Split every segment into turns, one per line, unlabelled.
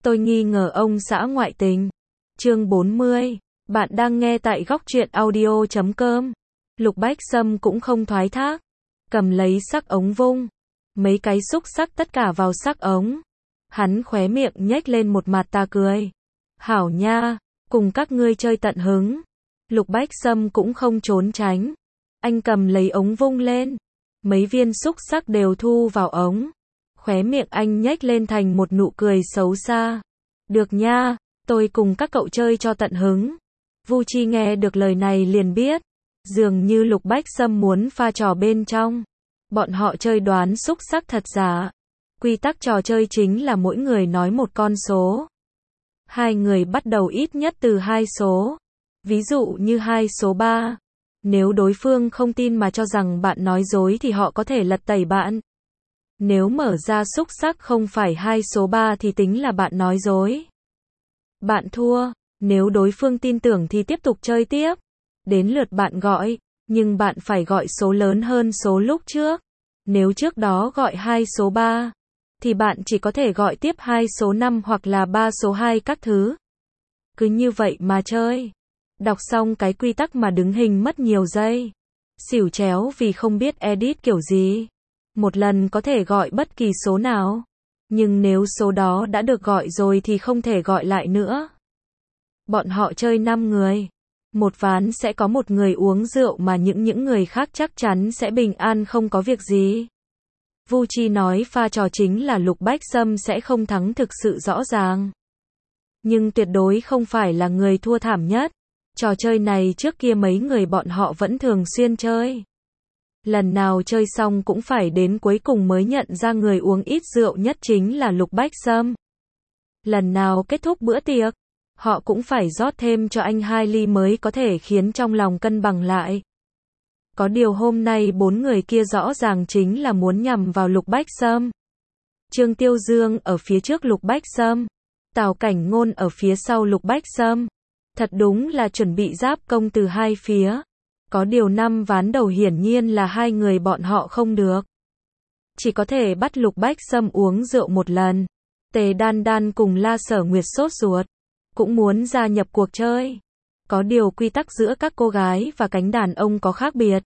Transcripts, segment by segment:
Tôi nghi ngờ ông xã ngoại tình. Chương 40. Bạn đang nghe tại góc truyện audio.com. Lục Bách Sâm cũng không thoái thác. Cầm lấy sắc ống vung. Mấy cái xúc sắc tất cả vào sắc ống. Hắn khóe miệng nhếch lên một mặt tà cười. Hảo nha, cùng các ngươi chơi tận hứng. Lục Bách Sâm cũng không trốn tránh. Anh cầm lấy ống vung lên. Mấy viên xúc sắc đều thu vào ống. Khóe miệng anh nhếch lên thành một nụ cười xấu xa. Được nha, tôi cùng các cậu chơi cho tận hứng. Vu Chi nghe được lời này liền biết. Dường như Lục Bách Sâm muốn pha trò bên trong. Bọn họ chơi đoán xúc sắc thật giả. Quy tắc trò chơi chính là mỗi người nói một con số. Hai người bắt đầu ít nhất từ hai số. Ví dụ như hai số 3. Nếu đối phương không tin mà cho rằng bạn nói dối thì họ có thể lật tẩy bạn. Nếu mở ra xúc sắc không phải hai số 3 thì tính là bạn nói dối. Bạn thua. Nếu đối phương tin tưởng thì tiếp tục chơi tiếp. Đến lượt bạn gọi, nhưng bạn phải gọi số lớn hơn số lúc trước. Nếu trước đó gọi hai số 3, thì bạn chỉ có thể gọi tiếp hai số 5 hoặc là 3 số 2 các thứ. Cứ như vậy mà chơi. Đọc xong cái quy tắc mà đứng hình mất nhiều giây. Xỉu chéo vì không biết edit kiểu gì. Một lần có thể gọi bất kỳ số nào. Nhưng nếu số đó đã được gọi rồi thì không thể gọi lại nữa. Bọn họ chơi 5 người. Một ván sẽ có một người uống rượu mà những người khác chắc chắn sẽ bình an không có việc gì. Vu Chi nói pha trò chính là Lục Bách Sâm sẽ không thắng thực sự rõ ràng. Nhưng tuyệt đối không phải là người thua thảm nhất. Trò chơi này trước kia mấy người bọn họ vẫn thường xuyên chơi. Lần nào chơi xong cũng phải đến cuối cùng mới nhận ra người uống ít rượu nhất chính là Lục Bách Sâm. Lần nào kết thúc bữa tiệc, họ cũng phải rót thêm cho anh 2 ly mới có thể khiến trong lòng cân bằng lại. Có điều hôm nay 4 người kia rõ ràng chính là muốn nhằm vào Lục Bách Sâm. Trương Tiêu Dương ở phía trước Lục Bách Sâm, Tào Cảnh Ngôn ở phía sau Lục Bách Sâm. Thật đúng là chuẩn bị giáp công từ hai phía. Có điều 5 ván đầu hiển nhiên là hai người bọn họ không được. Chỉ có thể bắt Lục Bách Sâm uống rượu một lần. Tề Đan Đan cùng La Sở Nguyệt sốt ruột, cũng muốn gia nhập cuộc chơi. Có điều quy tắc giữa các cô gái và cánh đàn ông có khác biệt.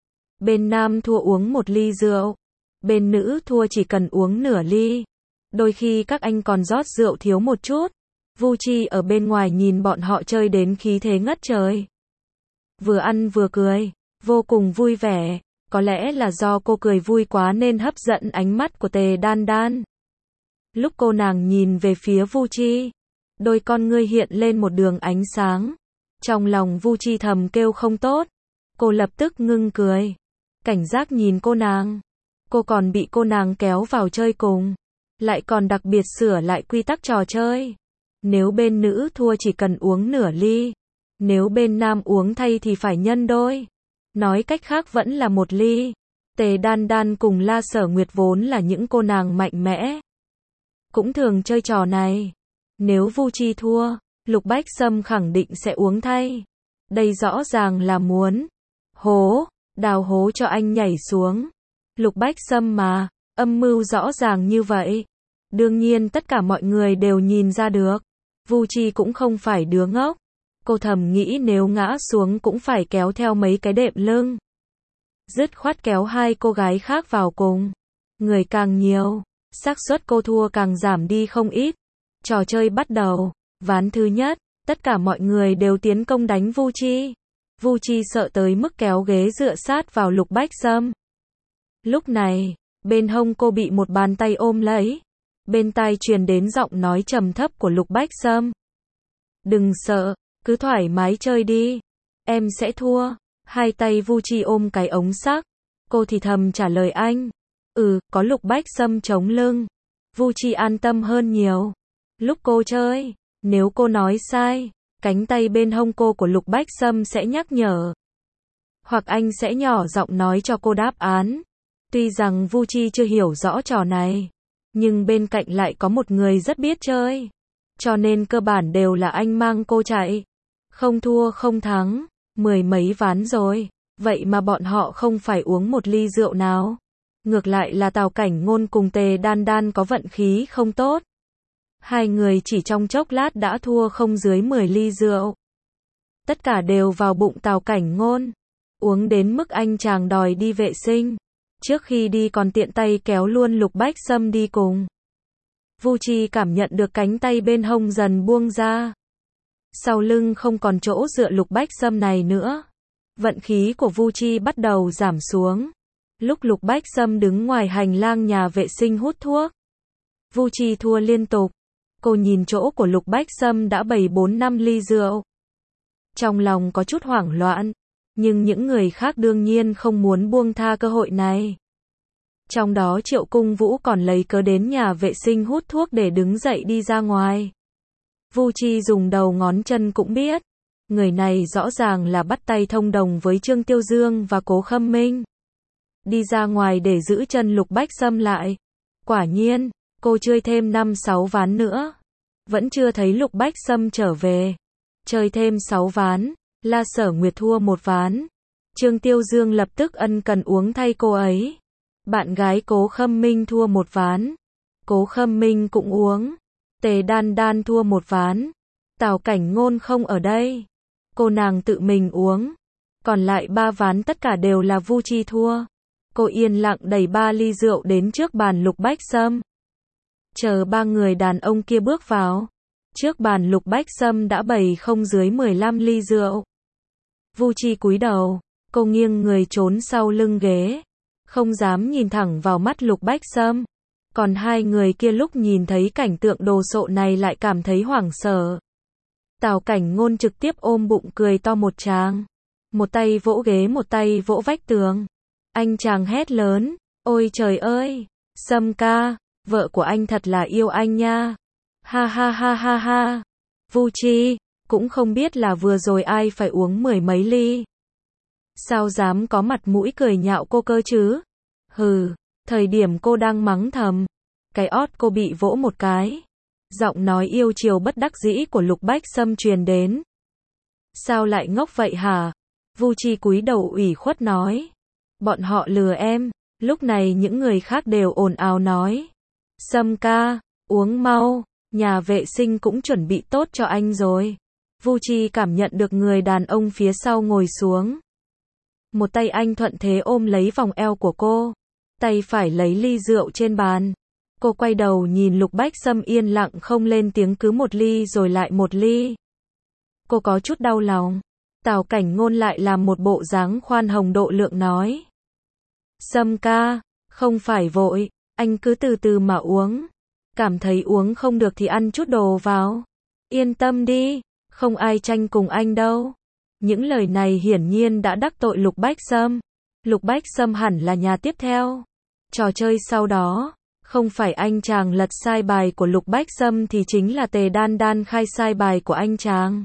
Bên nam thua uống 1 ly rượu. Bên nữ thua chỉ cần uống nửa ly. Đôi khi các anh còn rót rượu thiếu một chút. Vu Chi ở bên ngoài nhìn bọn họ chơi đến khí thế ngất trời. Vừa ăn vừa cười, vô cùng vui vẻ. Có lẽ là do cô cười vui quá nên hấp dẫn ánh mắt của Tề Đan Đan. Lúc cô nàng nhìn về phía Vu Chi, đôi con ngươi hiện lên một đường ánh sáng. Trong lòng Vu Chi thầm kêu không tốt. Cô lập tức ngưng cười. Cảnh giác nhìn cô nàng. Cô còn bị cô nàng kéo vào chơi cùng. Lại còn đặc biệt sửa lại quy tắc trò chơi. Nếu bên nữ thua chỉ cần uống nửa ly. Nếu bên nam uống thay thì phải nhân đôi. Nói cách khác vẫn là 1 ly. Tề Đan Đan cùng La Sở Nguyệt vốn là những cô nàng mạnh mẽ. Cũng thường chơi trò này. Nếu Vu Chi thua, Lục Bách Sâm khẳng định sẽ uống thay. Đây rõ ràng là muốn đào hố cho anh nhảy xuống. Lục Bách Sâm mà, âm mưu rõ ràng như vậy. Đương nhiên tất cả mọi người đều nhìn ra được. Vu Chi cũng không phải đứa ngốc. Cô thầm nghĩ nếu ngã xuống cũng phải kéo theo mấy cái đệm lưng. Dứt khoát kéo 2 cô gái khác vào cùng. Người càng nhiều, xác suất cô thua càng giảm đi không ít. Trò chơi bắt đầu. Ván thứ nhất, tất cả mọi người đều tiến công đánh Vu Chi. Vu Chi sợ tới mức kéo ghế dựa sát vào Lục Bách Sâm. Lúc này, bên hông cô bị một bàn tay ôm lấy. Bên tai truyền đến giọng nói trầm thấp của Lục Bách Sâm. Đừng sợ, cứ thoải mái chơi đi. Em sẽ thua. Hai tay Vu Chi ôm cái ống sắc. Cô thì thầm trả lời anh. Có Lục Bách Sâm chống lưng. Vu Chi an tâm hơn nhiều. Lúc cô chơi, nếu cô nói sai, cánh tay bên hông cô của Lục Bách Sâm sẽ nhắc nhở. Hoặc anh sẽ nhỏ giọng nói cho cô đáp án. Tuy rằng Vu Chi chưa hiểu rõ trò này, nhưng bên cạnh lại có một người rất biết chơi. Cho nên cơ bản đều là anh mang cô chạy. Không thua không thắng, 10 mấy ván rồi. Vậy mà bọn họ không phải uống 1 ly rượu nào. Ngược lại là Tào Cảnh Ngôn cùng Tề Đan Đan có vận khí không tốt. Hai người chỉ trong chốc lát đã thua không dưới 10 ly rượu. Tất cả đều vào bụng Tào Cảnh Ngôn. Uống đến mức anh chàng đòi đi vệ sinh. Trước khi đi còn tiện tay kéo luôn Lục Bách Sâm đi cùng. Vu Chi cảm nhận được cánh tay bên hông dần buông ra. Sau lưng không còn chỗ dựa Lục Bách Sâm này nữa. Vận khí của Vu Chi bắt đầu giảm xuống. Lúc Lục Bách Sâm đứng ngoài hành lang nhà vệ sinh hút thuốc, Vu Chi thua liên tục. Cô nhìn chỗ của Lục Bách Sâm đã bày 4-5 ly rượu. Trong lòng có chút hoảng loạn, nhưng những người khác đương nhiên không muốn buông tha cơ hội này. Trong đó Triệu Cung Vũ còn lấy cớ đến nhà vệ sinh hút thuốc để đứng dậy đi ra ngoài. Vu Chi dùng đầu ngón chân cũng biết, người này rõ ràng là bắt tay thông đồng với Trương Tiêu Dương và Cố Khâm Minh. Đi ra ngoài để giữ chân Lục Bách Sâm lại. Quả nhiên, cô chơi thêm 5-6 ván nữa. Vẫn chưa thấy Lục Bách Sâm trở về. Chơi thêm 6 ván, La Sở Nguyệt thua 1 ván. Trương Tiêu Dương lập tức ân cần uống thay cô ấy. Bạn gái Cố Khâm Minh thua 1 ván. Cố Khâm Minh cũng uống. Tề Đan Đan thua 1 ván. Tào Cảnh Ngôn không ở đây. Cô nàng tự mình uống. Còn lại 3 ván tất cả đều là Vu Chi thua. Cô yên lặng đẩy 3 ly rượu đến trước bàn Lục Bách Sâm. Chờ 3 người đàn ông kia bước vào. Trước bàn Lục Bách Sâm đã bày không dưới 15 ly rượu. Vu Chi cúi đầu, cô nghiêng người trốn sau lưng ghế, không dám nhìn thẳng vào mắt Lục Bách Sâm. Còn hai người kia lúc nhìn thấy cảnh tượng đồ sộ này lại cảm thấy hoảng sợ. Tào Cảnh Ngôn trực tiếp ôm bụng cười to một tràng. Một tay vỗ ghế một tay vỗ vách tường. Anh chàng hét lớn, ôi trời ơi, Sâm ca, vợ của anh thật là yêu anh nha. Ha ha ha ha ha. Vu Chi, cũng không biết là vừa rồi ai phải uống 10 mấy ly. Sao dám có mặt mũi cười nhạo cô cơ chứ? Hừ, thời điểm cô đang mắng thầm, cái ót cô bị vỗ một cái. Giọng nói yêu chiều bất đắc dĩ của Lục Bách Sâm truyền đến. Sao lại ngốc vậy hả? Vu Chi cúi đầu ủy khuất nói. Bọn họ lừa em. Lúc này những người khác đều ồn ào nói. Sâm ca, uống mau, nhà vệ sinh cũng chuẩn bị tốt cho anh rồi. Vu Chi cảm nhận được người đàn ông phía sau ngồi xuống. Một tay anh thuận thế ôm lấy vòng eo của cô. Tay phải lấy ly rượu trên bàn. Cô quay đầu nhìn Lục Bách Sâm yên lặng không lên tiếng cứ một ly rồi lại một ly. Cô có chút đau lòng. Tào Cảnh Ngôn lại làm một bộ dáng khoan hồng độ lượng nói. Sâm ca, không phải vội, anh cứ từ từ mà uống. Cảm thấy uống không được thì ăn chút đồ vào. Yên tâm đi, không ai tranh cùng anh đâu. Những lời này hiển nhiên đã đắc tội Lục Bách Sâm. Lục Bách Sâm hẳn là nhà tiếp theo. Trò chơi sau đó, không phải anh chàng lật sai bài của Lục Bách Sâm thì chính là Tề Đan Đan khai sai bài của anh chàng.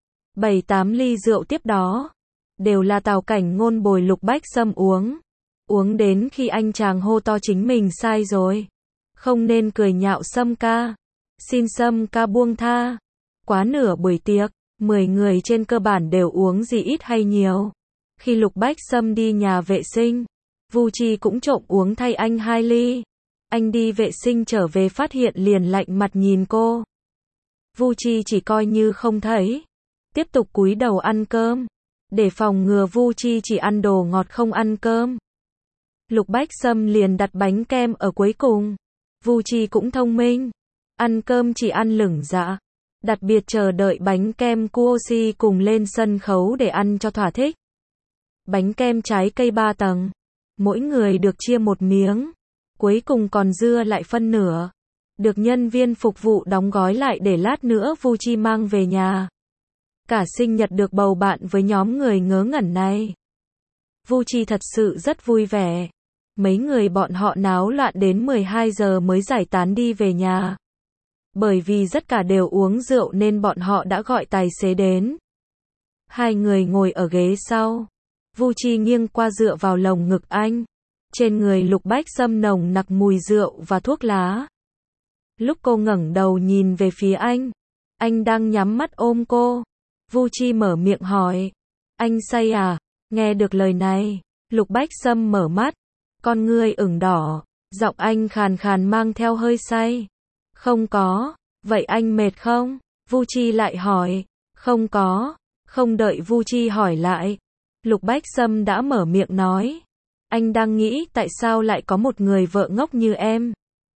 7-8 ly rượu tiếp đó, đều là Tào Cảnh Ngôn bồi Lục Bách Sâm uống. Uống đến khi anh chàng hô to chính mình sai rồi. Không nên cười nhạo Sâm ca. Xin Sâm ca buông tha. Quá nửa buổi tiệc, 10 người trên cơ bản đều uống gì ít hay nhiều. Khi Lục Bách Sâm đi nhà vệ sinh, Vu Chi cũng trộm uống thay anh 2 ly. Anh đi vệ sinh trở về phát hiện liền lạnh mặt nhìn cô. Vu Chi chỉ coi như không thấy. Tiếp tục cúi đầu ăn cơm. Để phòng ngừa Vu Chi chỉ ăn đồ ngọt không ăn cơm. Lục Bách Sâm liền đặt bánh kem ở cuối cùng. Vu Chi cũng thông minh. Ăn cơm chỉ ăn lửng dạ. Đặc biệt chờ đợi bánh kem Kuoshi cùng lên sân khấu để ăn cho thỏa thích. Bánh kem trái cây 3 tầng. Mỗi người được chia một miếng. Cuối cùng còn dưa lại phân nửa. Được nhân viên phục vụ đóng gói lại để lát nữa Vu Chi mang về nhà. Cả sinh nhật được bầu bạn với nhóm người ngớ ngẩn này. Vu Chi thật sự rất vui vẻ. Mấy người bọn họ náo loạn đến 12 giờ mới giải tán đi về nhà. Bởi vì tất cả đều uống rượu nên bọn họ đã gọi tài xế đến. Hai người ngồi ở ghế sau. Vu Chi nghiêng qua dựa vào lồng ngực anh. Trên người Lục Bách Sâm nồng nặc mùi rượu và thuốc lá. Lúc cô ngẩng đầu nhìn về phía anh đang nhắm mắt ôm cô. Vu Chi mở miệng hỏi. Anh say à? Nghe được lời này, Lục Bách Sâm mở mắt. Con ngươi ửng đỏ. Giọng anh khàn khàn mang theo hơi say. Không có. Vậy anh mệt không? Vu Chi lại hỏi. Không có. Không đợi Vu Chi hỏi lại, Lục Bách Sâm đã mở miệng nói. Anh đang nghĩ tại sao lại có một người vợ ngốc như em.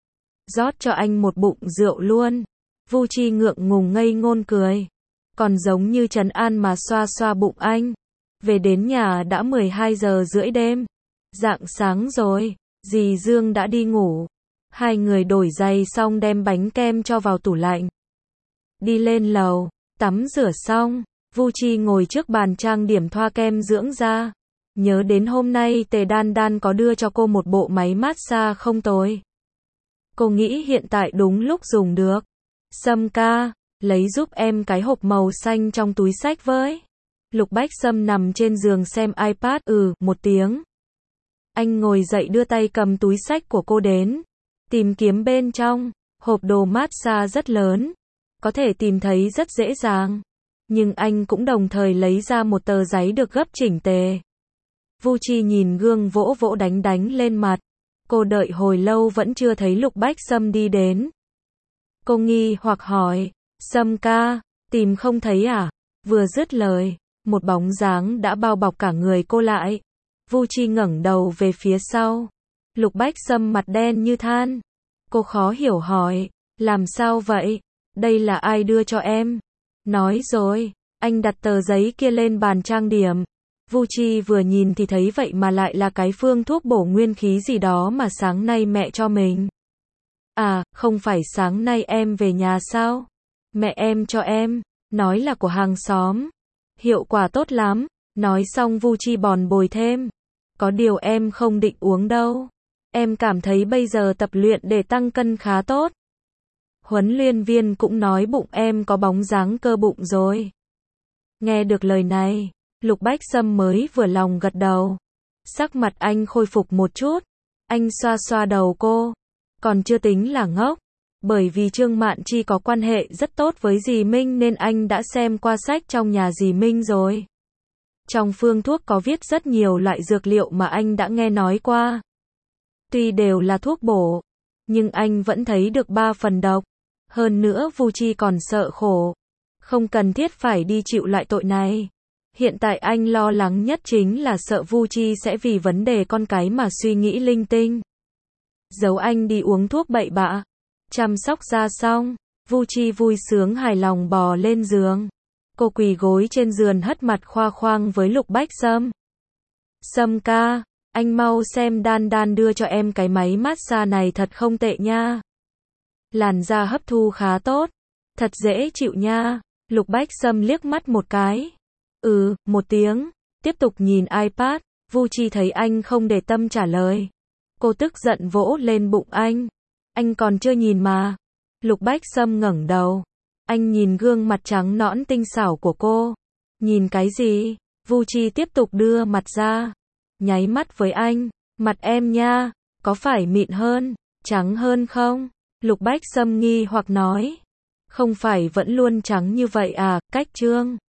Rót cho anh một bụng rượu luôn. Vu Chi ngượng ngùng ngây ngôn cười. Còn giống như trấn an mà xoa xoa bụng anh. Về đến nhà đã 12 giờ rưỡi đêm. Rạng sáng rồi, dì Dương đã đi ngủ. Hai người đổi giày xong đem bánh kem cho vào tủ lạnh. Đi lên lầu, tắm rửa xong, Vu Chi ngồi trước bàn trang điểm thoa kem dưỡng da. Nhớ đến hôm nay Tề Đan Đan có đưa cho cô một bộ máy massage không tồi. Cô nghĩ hiện tại đúng lúc dùng được. Sâm ca, lấy giúp em cái hộp màu xanh trong túi xách với. Lục Bách Sâm nằm trên giường xem iPad, một tiếng. Anh ngồi dậy đưa tay cầm túi xách của cô đến. Tìm kiếm bên trong, hộp đồ massage rất lớn. Có thể tìm thấy rất dễ dàng. Nhưng anh cũng đồng thời lấy ra một tờ giấy được gấp chỉnh tề. Vu Chi nhìn gương vỗ vỗ đánh đánh lên mặt. Cô đợi hồi lâu vẫn chưa thấy Lục Bách Sâm đi đến. Cô nghi hoặc hỏi, Sâm ca, tìm không thấy à? Vừa dứt lời, một bóng dáng đã bao bọc cả người cô lại. Vu Chi ngẩng đầu về phía sau. Lục Bách Sâm mặt đen như than. Cô khó hiểu hỏi, làm sao vậy? Đây là ai đưa cho em? Nói rồi, anh đặt tờ giấy kia lên bàn trang điểm. Vu Chi vừa nhìn thì thấy vậy mà lại là cái phương thuốc bổ nguyên khí gì đó mà sáng nay mẹ cho mình. À, không phải sáng nay em về nhà sao? Mẹ em cho em, nói là của hàng xóm. Hiệu quả tốt lắm. Nói xong Vu Chi bòn bồi thêm. Có điều em không định uống đâu. Em cảm thấy bây giờ tập luyện để tăng cân khá tốt. Huấn luyện viên cũng nói bụng em có bóng dáng cơ bụng rồi. Nghe được lời này, Lục Bách Sâm mới vừa lòng gật đầu. Sắc mặt anh khôi phục một chút. Anh xoa xoa đầu cô. Còn chưa tính là ngốc. Bởi vì Trương Mạn Chi có quan hệ rất tốt với dì Minh nên anh đã xem qua sách trong nhà dì Minh rồi. Trong phương thuốc có viết rất nhiều loại dược liệu mà anh đã nghe nói qua. Tuy đều là thuốc bổ, nhưng anh vẫn thấy được 3 phần độc. Hơn nữa Vu Chi còn sợ khổ. Không cần thiết phải đi chịu loại tội này. Hiện tại anh lo lắng nhất chính là sợ Vu Chi sẽ vì vấn đề con cái mà suy nghĩ linh tinh. Giấu anh đi uống thuốc bậy bạ. Chăm sóc da xong, Vu Chi vui sướng hài lòng bò lên giường. Cô quỳ gối trên giường hất mặt khoa khoang với Lục Bách Sâm. Sâm ca, anh mau xem Đan Đan đưa cho em cái máy massage này thật không tệ nha. Làn da hấp thu khá tốt. Thật dễ chịu nha. Lục Bách Sâm liếc mắt một cái. Một tiếng. Tiếp tục nhìn iPad. Vu Chi thấy anh không để tâm trả lời. Cô tức giận vỗ lên bụng anh. Anh còn chưa nhìn mà. Lục Bách Sâm ngẩng đầu. Anh nhìn gương mặt trắng nõn tinh xảo của cô. Nhìn cái gì? Vu Chi tiếp tục đưa mặt ra. Nháy mắt với anh. Mặt em nha. Có phải mịn hơn, trắng hơn không? Lục Bách Sâm nghi hoặc nói. Không phải vẫn luôn trắng như vậy à, Cách Trương?